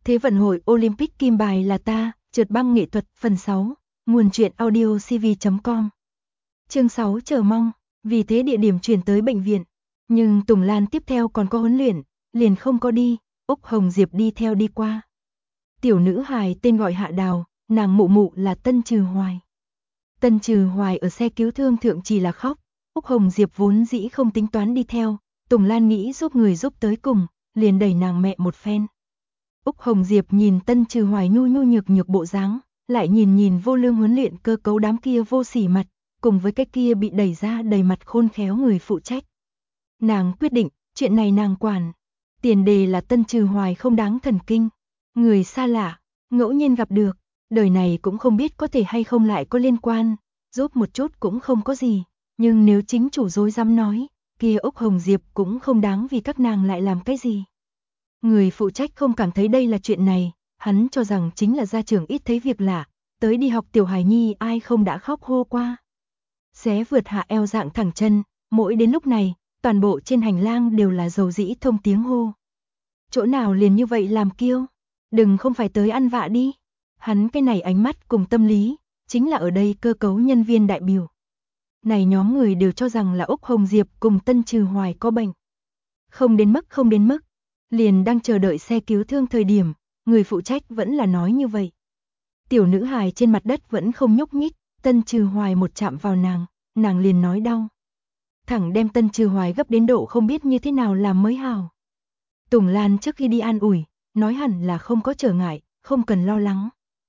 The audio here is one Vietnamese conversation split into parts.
Thế vận hội Olympic kim bài là ta, trượt băng nghệ thuật phần 6, nguồn truyện audio cv.com. Chương 6 chờ mong, vì thế địa điểm chuyển tới bệnh viện. Nhưng Tùng Lan tiếp theo còn có huấn luyện, liền không có đi, Úc Hồng Diệp đi theo đi qua. Tiểu nữ hài tên gọi Hạ Đào, nàng mụ mụ là Tân Trừ Hoài. Tân Trừ Hoài ở xe cứu thương thượng chỉ là khóc, Úc Hồng Diệp vốn dĩ không tính toán đi theo, Tùng Lan nghĩ giúp người giúp tới cùng, liền đẩy nàng mẹ một phen. Úc Hồng Diệp nhìn Tân Trừ Hoài nhu nhược nhược bộ dáng, lại nhìn vô lương huấn luyện cơ cấu đám kia vô sỉ mặt, cùng với cái kia bị đẩy ra đầy mặt khôn khéo người phụ trách. Nàng quyết định, chuyện này nàng quản. Tiền đề là Tân Trừ Hoài không đáng thần kinh, người xa lạ, ngẫu nhiên gặp được, đời này cũng không biết có thể hay không lại có liên quan, giúp một chút cũng không có gì, nhưng nếu chính chủ dối dám nói, kia Úc Hồng Diệp cũng không đáng vì các nàng lại làm cái gì. Người phụ trách không cảm thấy đây là chuyện này, hắn cho rằng chính là gia trưởng ít thấy việc lạ, tới đi học tiểu hài nhi ai không đã khóc hô qua. Xé vượt hạ eo dạng thẳng chân, mỗi đến lúc này, toàn bộ trên hành lang đều là dầu dĩ thông tiếng hô. Chỗ nào liền như vậy làm kiêu, đừng không phải tới ăn vạ đi. Hắn cái này ánh mắt cùng tâm lý, chính là ở đây cơ cấu nhân viên đại biểu. Này nhóm người đều cho rằng là Úc Hồng Diệp cùng Tân Trừ Hoài có bệnh. Không đến mức. Liền đang chờ đợi xe cứu thương thời điểm, người phụ trách vẫn là nói như vậy. Tiểu nữ hài trên mặt đất vẫn không nhúc nhích, Tân Trừ Hoài một chạm vào nàng liền nói đau. Thẳng đem Tân Trừ Hoài gấp đến độ không biết như thế nào làm mới hào. Tùng Lan trước khi đi an ủi, nói hẳn là không có trở ngại, không cần lo lắng.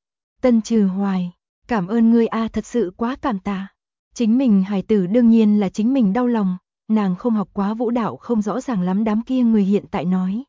Tân Trừ Hoài, cảm ơn ngươi a, thật sự quá cảm tạ. Chính mình hài tử đương nhiên là chính mình đau lòng, nàng không học quá vũ đạo không rõ ràng lắm đám kia người hiện tại nói.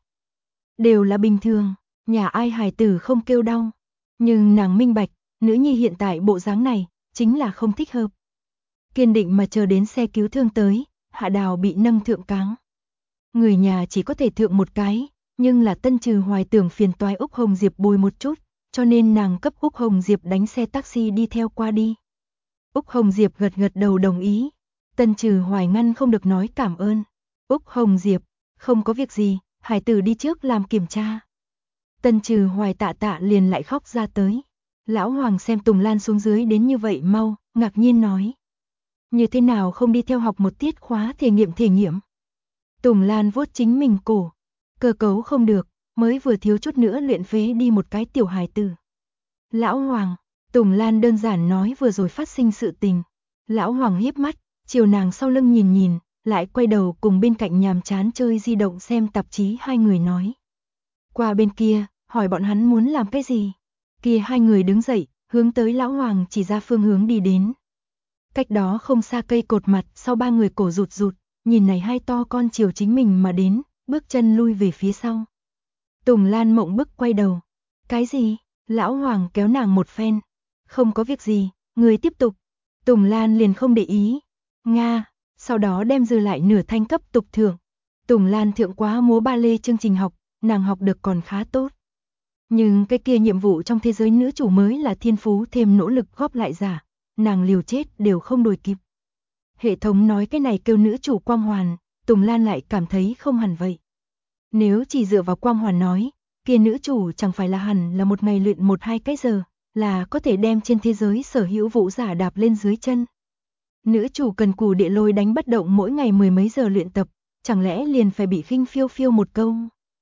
Đều là bình thường, nhà ai hài tử không kêu đau. Nhưng nàng minh bạch, nữ nhi hiện tại bộ dáng này, chính là không thích hợp. Kiên định mà chờ đến xe cứu thương tới, Hạ Đào bị nâng thượng cáng. Người nhà chỉ có thể thượng một cái, nhưng là Tân Trừ Hoài tưởng phiền toái Úc Hồng Diệp bồi một chút, cho nên nàng cấp Úc Hồng Diệp đánh xe taxi đi theo qua đi. Úc Hồng Diệp gật đầu đồng ý. Tân Trừ Hoài ngăn không được nói cảm ơn. Úc Hồng Diệp, không có việc gì, hải tử đi trước làm kiểm tra. Tân Trừ Hoài tạ liền lại khóc ra tới. Lão Hoàng xem Tùng Lan xuống dưới đến như vậy mau, ngạc nhiên nói. Như thế nào không đi theo học một tiết khóa thể nghiệm. Tùng Lan vuốt chính mình cổ. Cơ cấu không được, mới vừa thiếu chút nữa luyện phế đi một cái tiểu hài tử. Lão Hoàng, Tùng Lan đơn giản nói vừa rồi phát sinh sự tình. Lão Hoàng híp mắt, chiều nàng sau lưng nhìn, lại quay đầu cùng bên cạnh nhàm chán chơi di động xem tạp chí hai người nói. Qua bên kia, hỏi bọn hắn muốn làm cái gì. Kia hai người đứng dậy, hướng tới Lão Hoàng chỉ ra phương hướng đi đến. Cách đó không xa cây cột mặt, sau ba người cổ rụt, nhìn này hai to con chiều chính mình mà đến, bước chân lui về phía sau. Tùng Lan mộng bức quay đầu. Cái gì? Lão Hoàng kéo nàng một phen. Không có việc gì, người tiếp tục. Tùng Lan liền không để ý. Nga, sau đó đem dư lại nửa thanh cấp tục thưởng. Tùng Lan thượng quá múa ba lê chương trình học, nàng học được còn khá tốt. Nhưng cái kia nhiệm vụ trong thế giới nữ chủ mới là thiên phú thêm nỗ lực góp lại giả, nàng liều chết đều không đuổi kịp. Hệ thống nói cái này kêu nữ chủ quang hoàn, Tùng Lan lại cảm thấy không hẳn vậy. Nếu chỉ dựa vào quang hoàn nói, kia nữ chủ chẳng phải là hẳn là một ngày luyện 1-2 cái giờ, là có thể đem trên thế giới sở hữu vũ giả đạp lên dưới chân. Nữ chủ cần cù địa lôi đánh bất động mỗi ngày 10 mấy giờ luyện tập, chẳng lẽ liền phải bị khinh phiêu một câu.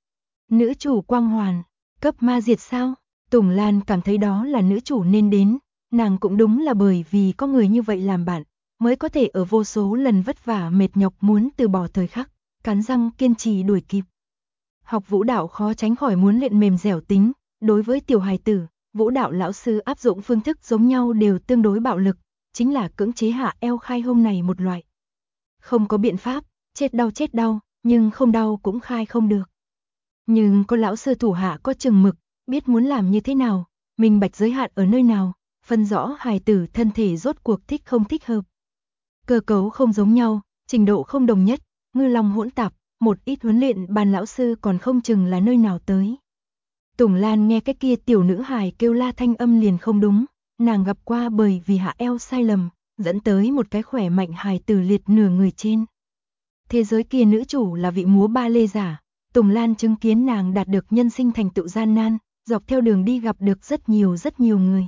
Nữ chủ quang hoàn, cấp ma diệt sao? Tùng Lan cảm thấy đó là nữ chủ nên đến, nàng cũng đúng là bởi vì có người như vậy làm bạn, mới có thể ở vô số lần vất vả mệt nhọc muốn từ bỏ thời khắc, cắn răng kiên trì đuổi kịp. Học vũ đạo khó tránh khỏi muốn luyện mềm dẻo tính, đối với tiểu hài tử, vũ đạo lão sư áp dụng phương thức giống nhau đều tương đối bạo lực, chính là cưỡng chế hạ eo khai hông này một loại. Không có biện pháp, chết đau, nhưng không đau cũng khai không được. Nhưng có lão sư thủ hạ có chừng mực, biết muốn làm như thế nào, minh bạch giới hạn ở nơi nào, phân rõ hài tử thân thể rốt cuộc thích không thích hợp. Cơ cấu không giống nhau, trình độ không đồng nhất, ngư long hỗn tạp, một ít huấn luyện bàn lão sư còn không chừng là nơi nào tới. Tùng Lan nghe cái kia tiểu nữ hài kêu la thanh âm liền không đúng, nàng gặp qua bởi vì hạ eo sai lầm, dẫn tới một cái khỏe mạnh hài tử liệt nửa người trên. Thế giới kia nữ chủ là vị múa ba lê giả, Tùng Lan chứng kiến nàng đạt được nhân sinh thành tựu gian nan, dọc theo đường đi gặp được rất nhiều người.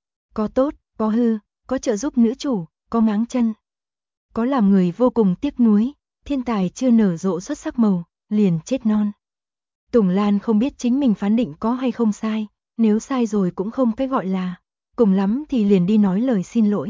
Có tốt, có hư, có trợ giúp nữ chủ, có ngáng chân. Có làm người vô cùng tiếc nuối, thiên tài chưa nở rộ xuất sắc màu, liền chết non. Tùng Lan không biết chính mình phán định có hay không sai, nếu sai rồi cũng không cái gọi là, cùng lắm thì liền đi nói lời xin lỗi.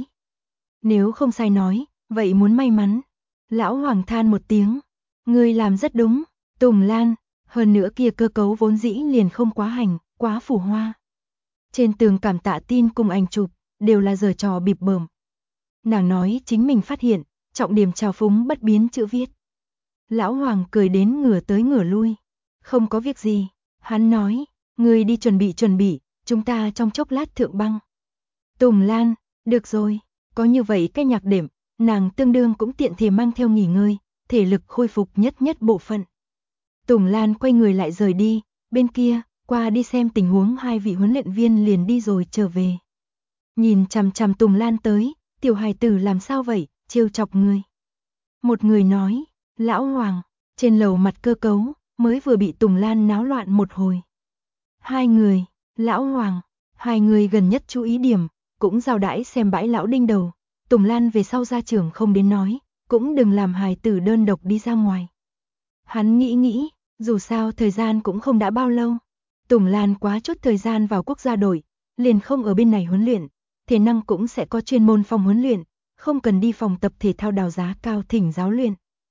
Nếu không sai nói, vậy muốn may mắn. Lão Hoàng than một tiếng, ngươi làm rất đúng, Tùng Lan, hơn nữa kia cơ cấu vốn dĩ liền không quá hành, quá phù hoa. Trên tường cảm tạ tin cùng ảnh chụp, đều là giở trò bịp bợm. Nàng nói chính mình phát hiện, trọng điểm trào phúng bất biến chữ viết. Lão Hoàng cười đến ngửa tới ngửa lui. Không có việc gì, hắn nói, ngươi đi chuẩn bị, chúng ta trong chốc lát thượng băng. Tùng Lan, được rồi, có như vậy cái nhạc đệm, nàng tương đương cũng tiện thể mang theo nghỉ ngơi, thể lực khôi phục nhất bộ phận. Tùng Lan quay người lại rời đi, bên kia, qua đi xem tình huống hai vị huấn luyện viên liền đi rồi trở về. Nhìn chằm chằm Tùng Lan tới, tiểu hài tử làm sao vậy, trêu chọc người. Một người nói, Lão Hoàng, trên lầu mặt cơ cấu, mới vừa bị Tùng Lan náo loạn một hồi. Hai người, Lão Hoàng, hai người gần nhất chú ý điểm, cũng giao đãi xem bãi lão đinh đầu. Tùng Lan về sau ra trường không đến nói, cũng đừng làm hài tử đơn độc đi ra ngoài. Hắn nghĩ, dù sao thời gian cũng không đã bao lâu. Tùng Lan quá chút thời gian vào quốc gia đội, liền không ở bên này huấn luyện, thể năng cũng sẽ có chuyên môn phòng huấn luyện, không cần đi phòng tập thể thao đào giá cao thỉnh giáo luyện.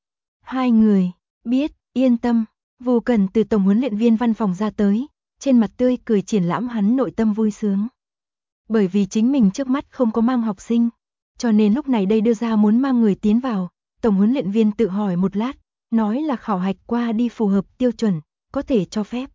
Hai người, biết, yên tâm, Vu Cần từ tổng huấn luyện viên văn phòng ra tới, trên mặt tươi cười triển lãm hắn nội tâm vui sướng. Bởi vì chính mình trước mắt không có mang học sinh, cho nên lúc này đây đưa ra muốn mang người tiến vào, tổng huấn luyện viên tự hỏi một lát, nói là khảo hạch qua đi phù hợp tiêu chuẩn, có thể cho phép.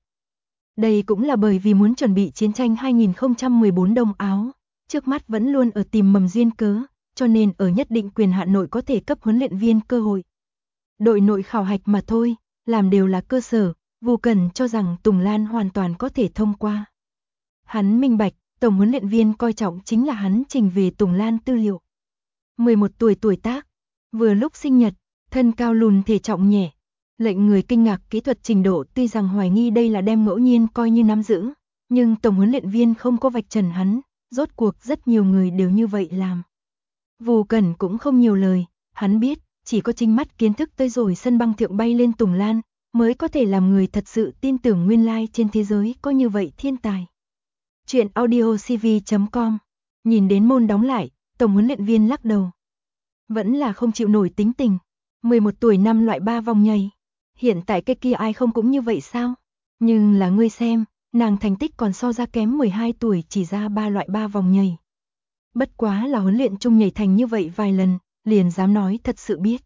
Đây cũng là bởi vì muốn chuẩn bị chiến tranh 2014 Đông Áo, trước mắt vẫn luôn ở tìm mầm duyên cớ, cho nên ở nhất định quyền hạn nội có thể cấp huấn luyện viên cơ hội. Đội nội khảo hạch mà thôi, làm đều là cơ sở, Vu Cần cho rằng Tùng Lan hoàn toàn có thể thông qua. Hắn minh bạch, tổng huấn luyện viên coi trọng chính là hắn trình về Tùng Lan tư liệu. 11 tuổi tác, vừa lúc sinh nhật, thân cao lùn thể trọng nhẹ, lệnh người kinh ngạc kỹ thuật trình độ, tuy rằng hoài nghi đây là đem ngẫu nhiên coi như nắm giữ, nhưng tổng huấn luyện viên không có vạch trần hắn, rốt cuộc rất nhiều người đều như vậy làm. Vu Cần cũng không nhiều lời, hắn biết, chỉ có chính mắt kiến thức tới rồi sân băng thượng bay lên Tùng Lan, mới có thể làm người thật sự tin tưởng nguyên lai trên thế giới có như vậy thiên tài. Chuyện audiocv.com. Nhìn đến môn đóng lại, tổng huấn luyện viên lắc đầu. Vẫn là không chịu nổi tính tình. 11 tuổi năm loại 3 vòng nhảy. Hiện tại cái kia ai không cũng như vậy sao? Nhưng là ngươi xem, nàng thành tích còn so ra kém 12 tuổi chỉ ra 3 loại 3 vòng nhảy. Bất quá là huấn luyện chung nhảy thành như vậy vài lần, liền dám nói thật sự biết.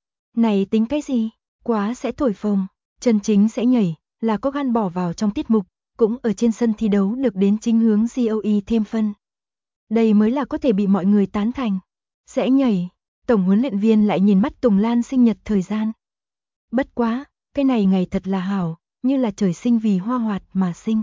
Này tính cái gì? Quá sẽ thổi phồng, chân chính sẽ nhảy, là có gan bỏ vào trong tiết mục, cũng ở trên sân thi đấu được đến chính hướng GOE thêm phân. Đây mới là có thể bị mọi người tán thành. Sẽ nhảy, tổng huấn luyện viên lại nhìn mắt Tùng Lan sinh nhật thời gian. Bất quá, cái này ngày thật là hảo, như là trời sinh vì hoa hoạt mà sinh.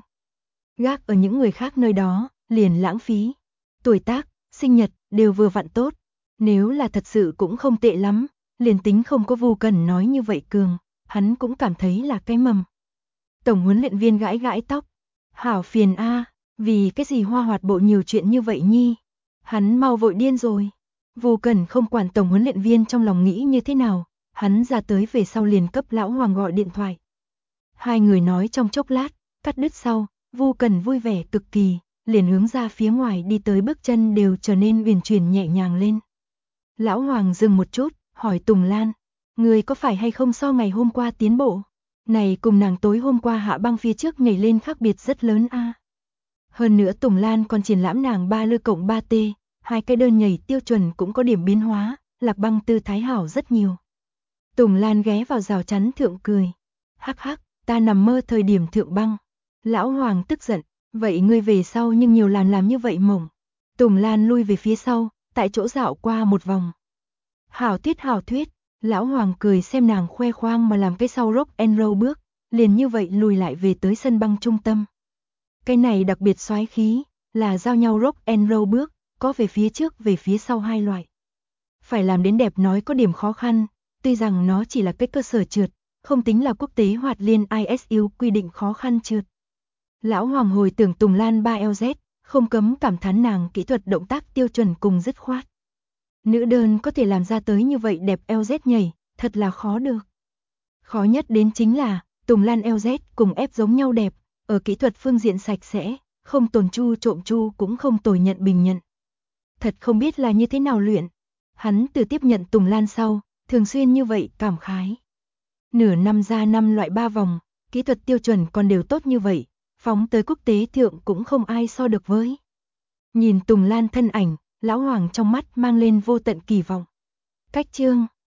Gác ở những người khác nơi đó, liền lãng phí. Tuổi tác, sinh nhật, đều vừa vặn tốt. Nếu là thật sự cũng không tệ lắm, liền tính không có Vu Cần nói như vậy cường, hắn cũng cảm thấy là cái mầm. Tổng huấn luyện viên gãi gãi tóc. Hảo phiền a, vì cái gì hoa hoạt bộ nhiều chuyện như vậy nhi. Hắn mau vội điên rồi. Vu Cần không quản tổng huấn luyện viên trong lòng nghĩ như thế nào, hắn ra tới về sau liền cấp Lão Hoàng gọi điện thoại. Hai người nói trong chốc lát, cắt đứt sau, Vu Cần vui vẻ cực kỳ, liền hướng ra phía ngoài đi tới, bước chân đều trở nên uyển chuyển nhẹ nhàng lên. Lão Hoàng dừng một chút, hỏi Tùng Lan, người có phải hay không so ngày hôm qua tiến bộ? Này cùng nàng tối hôm qua hạ băng phía trước nhảy lên khác biệt rất lớn a. Hơn nữa Tùng Lan còn triển lãm nàng 3 lư cộng 3T, hai cái đơn nhảy tiêu chuẩn cũng có điểm biến hóa, Lạc Băng tư thái hảo rất nhiều. Tùng Lan ghé vào rào chắn thượng cười. Hắc hắc, ta nằm mơ thời điểm thượng băng. Lão Hoàng tức giận, vậy ngươi về sau nhưng nhiều làm như vậy mỏng. Tùng Lan lui về phía sau, tại chỗ dạo qua một vòng. Hảo thuyết, Lão Hoàng cười xem nàng khoe khoang mà làm cái sau rock and roll bước, liền như vậy lùi lại về tới sân băng trung tâm. Cái này đặc biệt xoái khí, là giao nhau rock and roll bước, có về phía trước về phía sau hai loại. Phải làm đến đẹp nói có điểm khó khăn, tuy rằng nó chỉ là cái cơ sở trượt, không tính là quốc tế hoạt liên ISU quy định khó khăn trượt. Lão Hoàng hồi tưởng Tùng Lan 3LZ, không cấm cảm thán nàng kỹ thuật động tác tiêu chuẩn cùng dứt khoát. Nữ đơn có thể làm ra tới như vậy đẹp LZ nhảy, thật là khó được. Khó nhất đến chính là, Tùng Lan LZ cùng ép giống nhau đẹp, ở kỹ thuật phương diện sạch sẽ, không tồn chu trộm chu cũng không tồi nhận bình nhận. Thật không biết là như thế nào luyện. Hắn từ tiếp nhận Tùng Lan sau, thường xuyên như vậy cảm khái. Nửa năm ra 5 loại 3 vòng, kỹ thuật tiêu chuẩn còn đều tốt như vậy, phóng tới quốc tế thượng cũng không ai so được với. Nhìn Tùng Lan thân ảnh, Lão Hoàng trong mắt mang lên vô tận kỳ vọng. Cách chương